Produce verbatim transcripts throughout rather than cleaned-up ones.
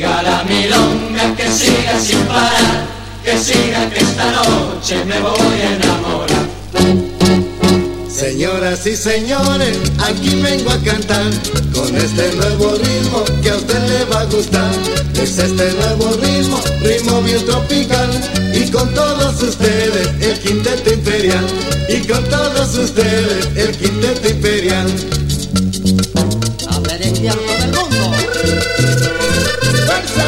siga la milonga, que siga sin parar, que siga que esta noche me voy a enamorar. Señoras y señores, aquí vengo a cantar con este nuevo ritmo que a usted le va a gustar. Es este nuevo ritmo, ritmo bien tropical. Y con todos ustedes el Quinteto Imperial. Y con todos ustedes el Quinteto Imperial. A merenguear todo el mundo. ¡Fuerza!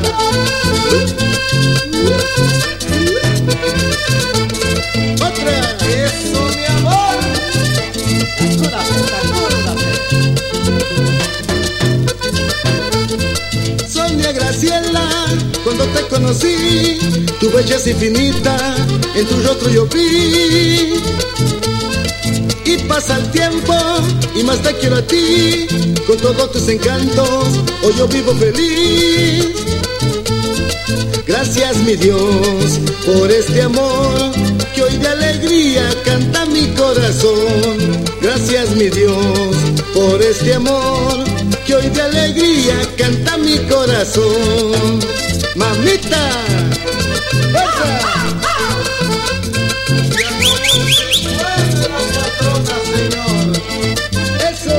¡Otra! ¡Eso, mi amor! Sonia Graciela, cuando te conocí, tu belleza infinita, en tu rostro yo vi. Y pasa el tiempo, y más te quiero a ti, con todos tus encantos, hoy yo vivo feliz. Gracias mi Dios, por este amor, que hoy de alegría canta mi corazón. Gracias mi Dios, por este amor, que hoy de alegría canta mi corazón. Mamita, ¡fuerza! ¡Eso!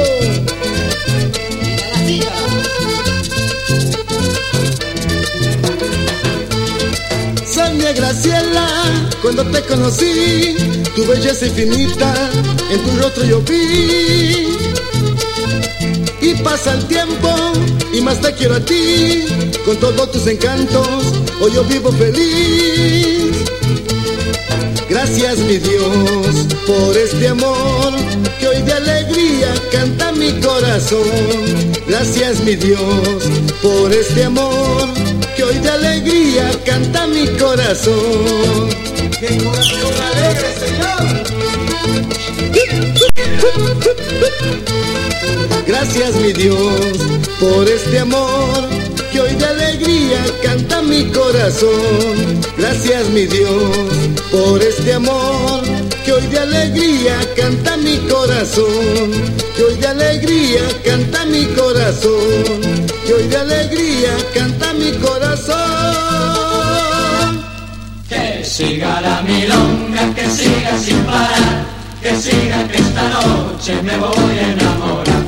Sonia Graciela, cuando te conocí, tu belleza infinita, en tu rostro yo vi. Y pasa el tiempo, y más te quiero a ti, con todos tus encantos, hoy yo vivo feliz. Gracias mi Dios, por este amor, que hoy de alegría canta mi corazón. Gracias mi Dios, por este amor, que hoy de alegría canta mi corazón. ¡Qué corazón alegre, Señor! Gracias mi Dios, por este amor, que hoy de alegría canta mi corazón. Gracias mi Dios, por este amor, que hoy de alegría canta mi corazón. Que hoy de alegría canta mi corazón. Que hoy de alegría canta mi corazón. Que siga la milonga, que siga sin parar, que siga que esta noche me voy a enamorar.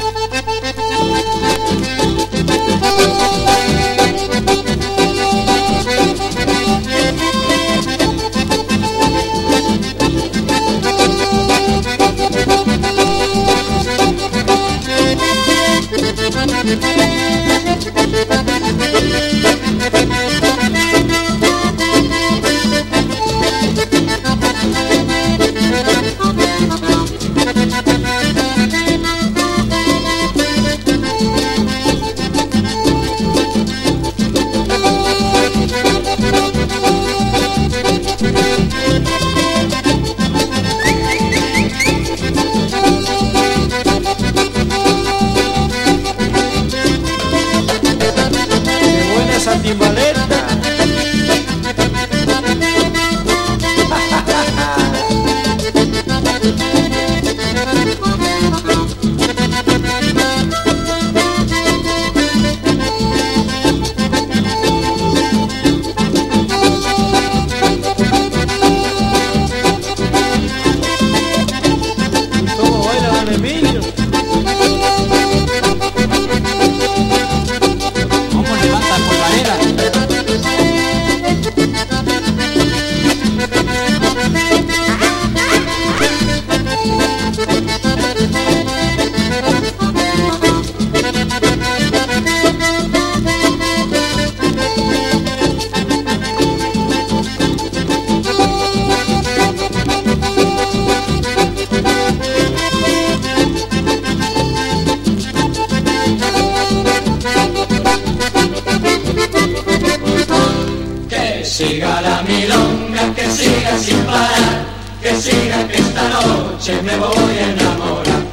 siga la milonga, que siga sin parar, que siga que esta noche me voy a enamorar.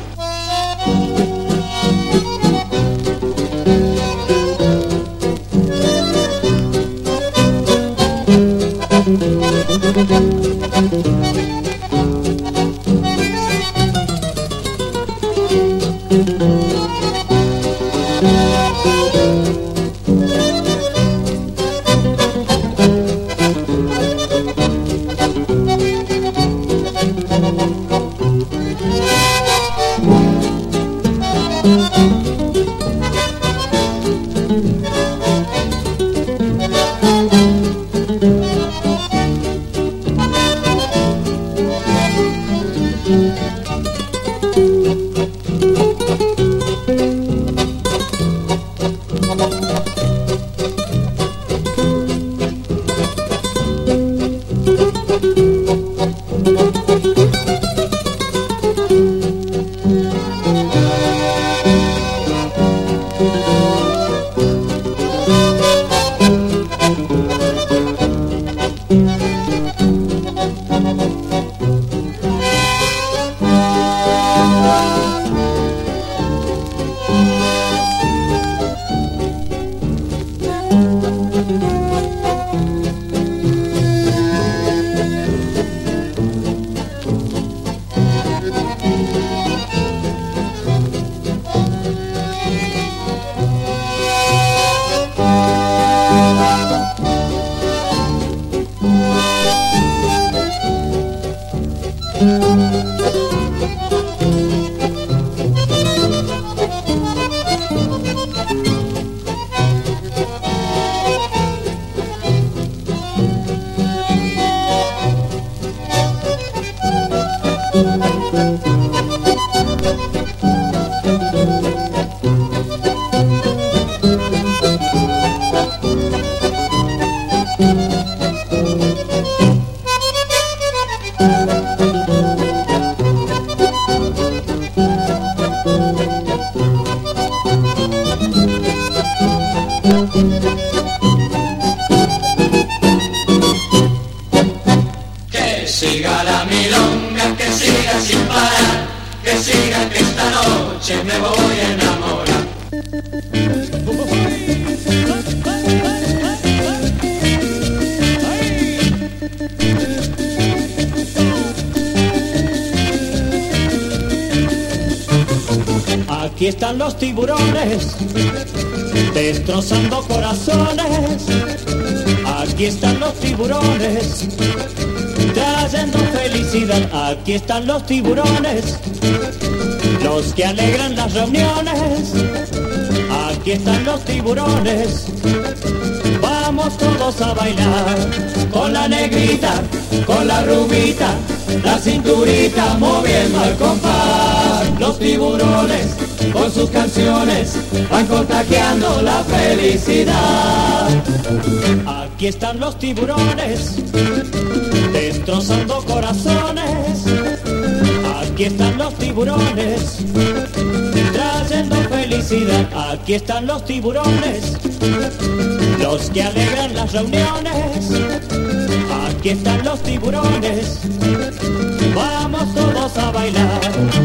Thank you. Aquí están los tiburones, destrozando corazones. Aquí están los tiburones, trayendo felicidad. Aquí están los tiburones, los que alegran las reuniones. Aquí están los tiburones, vamos todos a bailar. Con la negrita, con la rubita, la cinturita moviendo al compás. Los tiburones con sus canciones van contagiando la felicidad. Aquí están los tiburones, destrozando corazones. Aquí están los tiburones, trayendo felicidad. Aquí están los tiburones, los que alegran las reuniones. Aquí están los tiburones, vamos todos a bailar.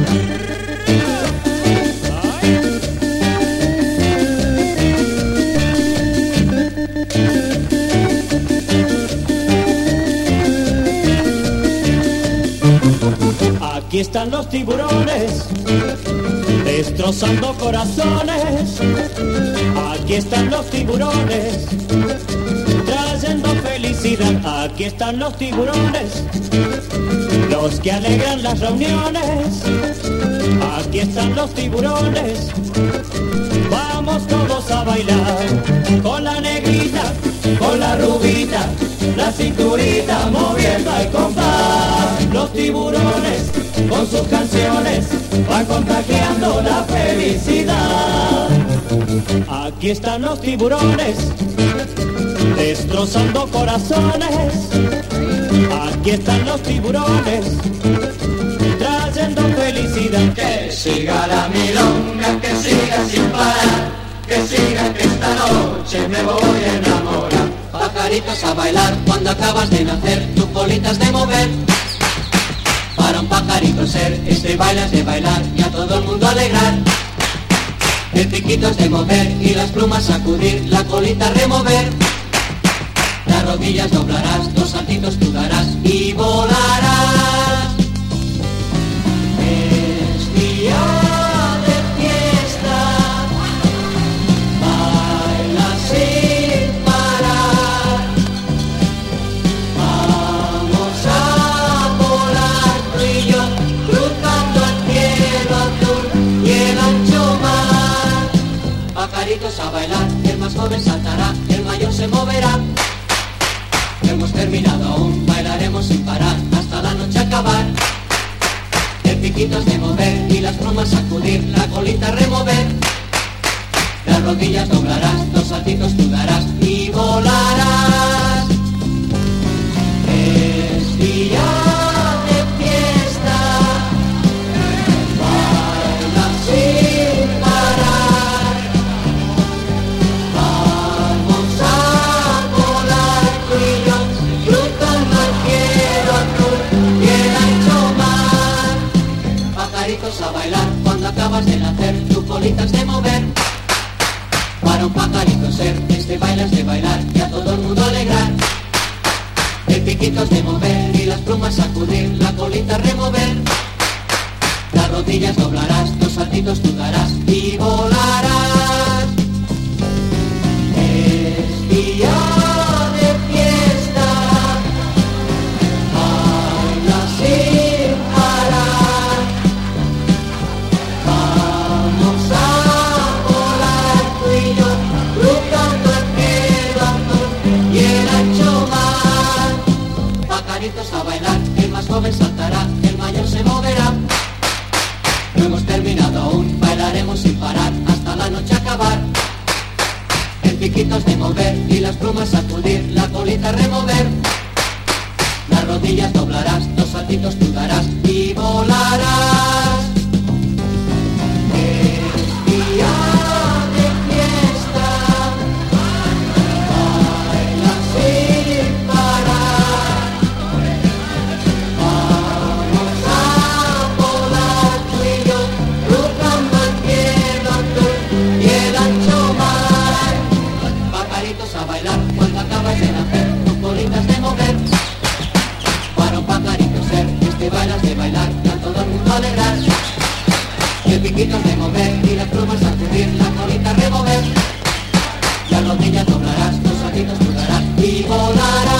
Aquí están los tiburones, destrozando corazones. Aquí están los tiburones, trayendo felicidad. Aquí están los tiburones, los que alegran las reuniones. Aquí están los tiburones, vamos todos a bailar. Con la negrita, con la rubita, la cinturita moviendo al compás. Los tiburones con sus canciones van contagiando la felicidad. Aquí están los tiburones, destrozando corazones. Aquí están los tiburones, trayendo felicidad. Que siga la milonga, que siga sin parar, que siga que esta noche me voy a enamorar. Pajaritos a bailar cuando acabas de nacer, tu colita has de mover. Para un pajarito ser, este baile es de bailar y a todo el mundo alegrar. El piquito es de mover y las plumas sacudir, la colita remover. Las rodillas doblarás, dos saltitos tú darás y volarás. Es día de fiesta, baila sin parar. Vamos a volar tú y yo, cruzando el cielo azul y el ancho mar. Pajaritos a bailar, el más joven saltará, el mayor se moverá. No hemos terminado aún, bailaremos sin parar hasta la noche acabar. El piquito es de mover y las plumas sacudir, la colita remover. Las rodillas doblarás, dos saltitos tú darás y volarás. Es día de fiesta, baila sin parar. Vamos a volar tú y yo, cruzando el cielo azul y el ancho mar. Pajaritos a bailar cuando acabas de nacer, tu colita has de mover. Para un pajarito ser, este baile es de bailar y a todo el mundo alegrar. El piquito es de mover y las plumas sacudir, la colita remover. Las rodillas doblarás, dos saltitos tú darás y volarás. Es día de fiesta, baila sin parar. Vamos a volar tú y yo, cruzando el cielo azul y el ancho mar. Pajaritos a bailar, el más joven saltará, el mayor se moverá. No hemos terminado aún, bailaremos sin parar hasta la noche acabar. El piquito es de mover y las plumas sacudir, la colita remover. Las rodillas doblarás, dos saltitos tú darás y volarás. Es día de fiesta, baila sin parar. Vamos a volar tú y yo, cruzando el cielo azul y el ancho mar. Pajaritos a bailar cuando acabas de nacer, tus colitas de mover. Para un pajarito ser, este bailas de bailar y a todo el mundo alegrar. El piquito es de mover y la subir, la colita remover. Ya los niños doblarás, tus ojitos jugarás y volarás.